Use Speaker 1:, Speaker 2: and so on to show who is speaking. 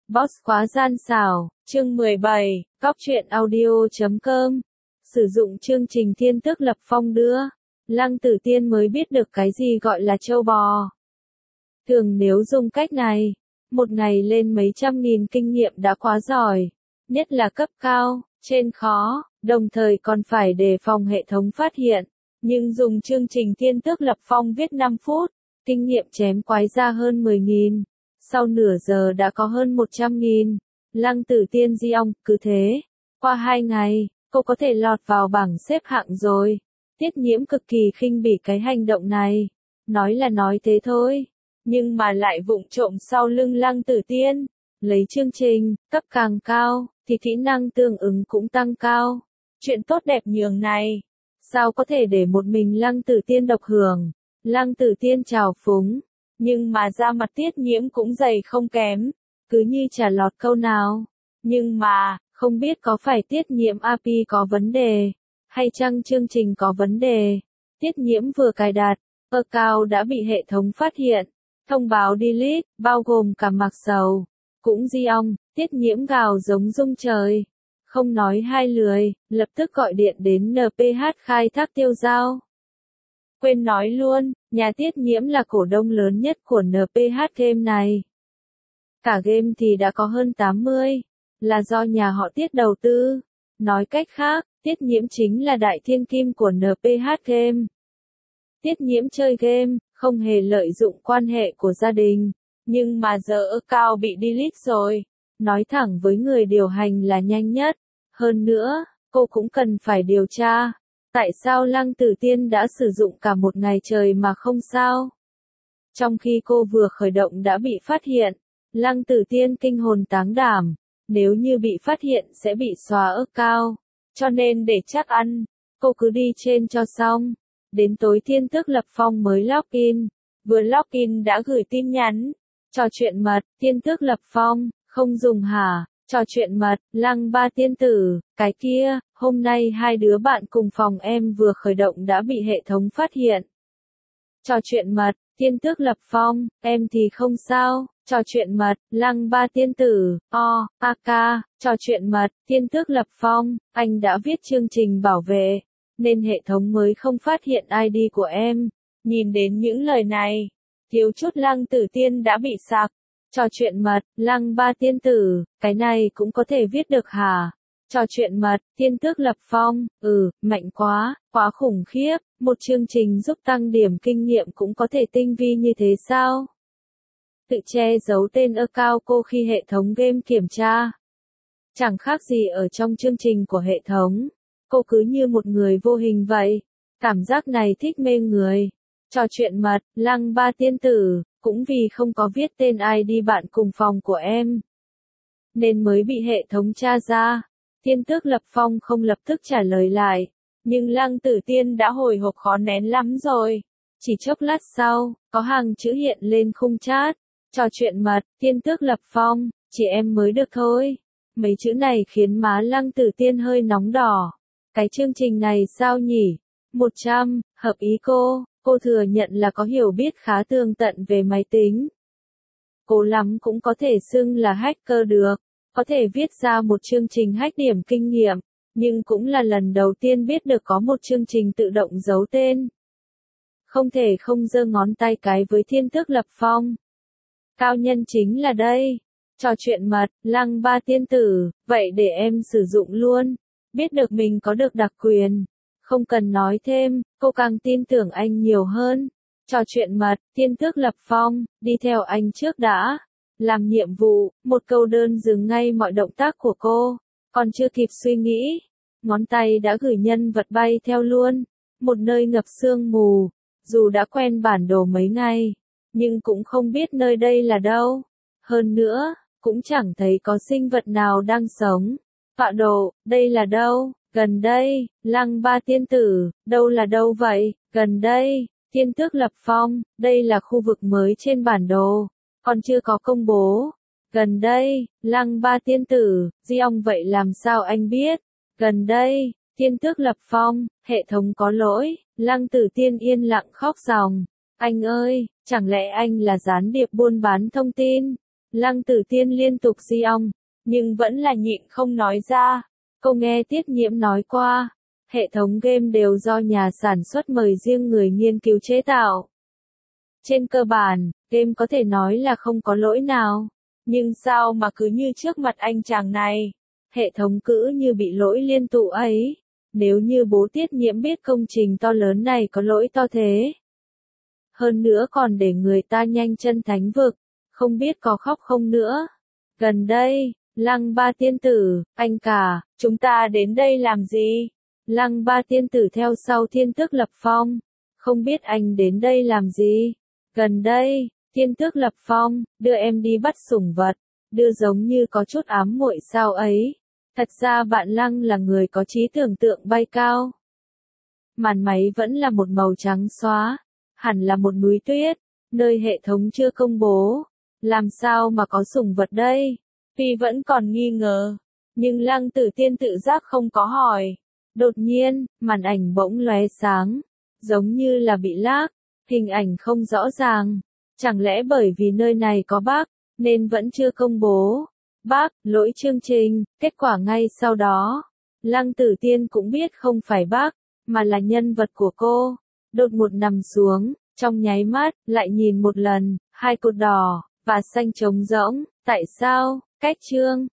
Speaker 1: Boss khóa gian xảo, chương 17, Cóc truyện audio.com. Sử dụng chương trình Thiên Tước Lập Phong đưa, Lăng Tử Tiên mới biết được cái gì gọi là trâu bò. Thường nếu dùng cách này, một ngày lên mấy trăm nghìn kinh nghiệm đã quá giỏi, nhất là cấp cao, trên khó, đồng thời còn phải đề phòng hệ thống phát hiện. Nhưng dùng chương trình Thiên Tước Lập Phong viết 5 phút, kinh nghiệm chém quái ra hơn 10.000. Sau nửa giờ đã có hơn 100.000. Lăng Tử Tiên di ong, cứ thế. Qua 2 ngày, cô có thể lọt vào bảng xếp hạng rồi. Tiết Nhiễm cực kỳ khinh bỉ cái hành động này. Nói là nói thế thôi. Nhưng mà lại vụng trộm sau lưng Lăng Tử Tiên. Lấy chương trình, cấp càng cao, thì kỹ năng tương ứng cũng tăng cao. Chuyện tốt đẹp nhường này. Sao có thể để một mình Lăng Tử Tiên độc hưởng. Lăng Tử Tiên trào phúng. Nhưng mà da mặt Tiết Nhiễm cũng dày không kém, cứ như chả lọt câu nào. Nhưng mà, không biết có phải Tiết Nhiễm API có vấn đề, hay chăng chương trình có vấn đề. Tiết Nhiễm vừa cài đặt, account đã bị hệ thống phát hiện. Thông báo delete, bao gồm cả Mạc Sầu. Cũng di ong, Tiết Nhiễm gào giống rung trời. Không nói hai lười, lập tức gọi điện đến NPH khai thác tiêu giao. Quên nói luôn, nhà Tiết Nhiễm là cổ đông lớn nhất của NPH game này. Cả game thì đã có hơn 80, là do nhà họ Tiết đầu tư. Nói cách khác, Tiết Nhiễm chính là đại thiên kim của NPH game. Tiết Nhiễm chơi game, không hề lợi dụng quan hệ của gia đình. Nhưng mà giờ account bị delete rồi. Nói thẳng với người điều hành là nhanh nhất. Hơn nữa, cô cũng cần phải điều tra. Tại sao Lăng Tử Tiên đã sử dụng cả một ngày trời mà không sao? Trong khi cô vừa khởi động đã bị phát hiện, Lăng Tử Tiên kinh hồn táng đảm, nếu như bị phát hiện sẽ bị xóa account. Cho nên để chắc ăn, cô cứ đi trên cho xong. Đến tối Thiên Tước Lập Phong mới login, vừa login đã gửi tin nhắn. Trò chuyện mật, Thiên Tước Lập Phong, không dùng hả? Trò chuyện mật, Lăng Ba Tiên Tử, cái kia, hôm nay hai đứa bạn cùng phòng em vừa khởi động đã bị hệ thống phát hiện. Trò chuyện mật, Thiên Tước Lập Phong, em thì không sao. Trò chuyện mật, Lăng Ba Tiên Tử, AK, trò chuyện mật, Thiên Tước Lập Phong, anh đã viết chương trình bảo vệ, nên hệ thống mới không phát hiện ID của em. Nhìn đến những lời này, thiếu chút Lăng Tử Tiên đã bị sặc. Trò chuyện mật, Lăng Ba Tiên Tử, cái này cũng có thể viết được hả? Trò chuyện mật, Thiên Tước Lập Phong, mạnh quá, quá khủng khiếp, một chương trình giúp tăng điểm kinh nghiệm cũng có thể tinh vi như thế sao? Tự che giấu tên account cô khi hệ thống game kiểm tra. Chẳng khác gì ở trong chương trình của hệ thống. Cô cứ như một người vô hình vậy. Cảm giác này thích mê người. Trò chuyện mật, Lăng Ba Tiên Tử, cũng vì không có viết tên ID bạn cùng phòng của em, nên mới bị hệ thống tra ra. Thiên Tước Lập Phong không lập tức trả lời lại, nhưng Lăng Tử Tiên đã hồi hộp khó nén lắm rồi. Chỉ chốc lát sau, có hàng chữ hiện lên khung chat. Trò chuyện mật, Thiên Tước Lập Phong, chỉ em mới được thôi. Mấy chữ này khiến má Lăng Tử Tiên hơi nóng đỏ. Cái chương trình này sao nhỉ? 100, hợp ý cô. Cô thừa nhận là có hiểu biết khá tường tận về máy tính. Cố lắm cũng có thể xưng là hacker được. Có thể viết ra một chương trình hack điểm kinh nghiệm. Nhưng cũng là lần đầu tiên biết được có một chương trình tự động giấu tên. Không thể không giơ ngón tay cái với Thiên Tước Lập Phong. Cao nhân chính là đây. Trò chuyện mật, Lăng Ba Tiên Tử, vậy để em sử dụng luôn. Biết được mình có được đặc quyền. Không cần nói thêm, cô càng tin tưởng anh nhiều hơn. Trò chuyện mật, Thiên Tước Lập Phong, đi theo anh trước đã. Làm nhiệm vụ, một câu đơn dừng ngay mọi động tác của cô. Còn chưa kịp suy nghĩ, ngón tay đã gửi nhân vật bay theo luôn. Một nơi ngập sương mù, dù đã quen bản đồ mấy ngày, nhưng cũng không biết nơi đây là đâu. Hơn nữa, cũng chẳng thấy có sinh vật nào đang sống. Tọa độ, đây là đâu? Gần đây, Lăng Ba Tiên Tử, đâu là đâu vậy? Gần đây, Thiên Tước Lập Phong, đây là khu vực mới trên bản đồ, còn chưa có công bố. Gần đây, Lăng Ba Tiên Tử, di ong vậy làm sao anh biết? Gần đây, Thiên Tước Lập Phong, hệ thống có lỗi. Lăng Tử Tiên yên lặng khóc ròng. Anh ơi, chẳng lẽ anh là gián điệp buôn bán thông tin? Lăng Tử Tiên liên tục di ong, nhưng vẫn là nhịn không nói ra. Cô nghe Tiết Nhiễm nói qua, hệ thống game đều do nhà sản xuất mời riêng người nghiên cứu chế tạo. Trên cơ bản, game có thể nói là không có lỗi nào. Nhưng sao mà cứ như trước mặt anh chàng này, hệ thống cứ như bị lỗi liên tục ấy. Nếu như bố Tiết Nhiễm biết công trình to lớn này có lỗi to thế. Hơn nữa còn để người ta nhanh chân thánh vực, không biết có khóc không nữa. Gần đây, Lăng Ba tiên tử, anh cả, chúng ta đến đây làm gì? Lăng Ba tiên tử theo sau Thiên Tước Lập Phong, không biết anh đến đây làm gì? Gần đây, Thiên Tước Lập Phong, đưa em đi bắt sủng vật, đưa giống như có chút ám muội sao ấy. Thật ra bạn Lăng là người có trí tưởng tượng bay cao. Màn máy vẫn là một màu trắng xóa, hẳn là một núi tuyết, nơi hệ thống chưa công bố. Làm sao mà có sủng vật đây? Phi vẫn còn nghi ngờ, nhưng Lăng Tử Tiên tự giác không có hỏi. Đột nhiên, màn ảnh bỗng lóe sáng, giống như là bị lag, hình ảnh không rõ ràng. Chẳng lẽ bởi vì nơi này có bug, nên vẫn chưa công bố? Bug, lỗi chương trình, kết quả ngay sau đó. Lăng Tử Tiên cũng biết không phải bug, mà là nhân vật của cô. Đột ngột nằm xuống, trong nháy mắt, lại nhìn một lần, hai cột đỏ và xanh trống rỗng. Tại sao? Cách chương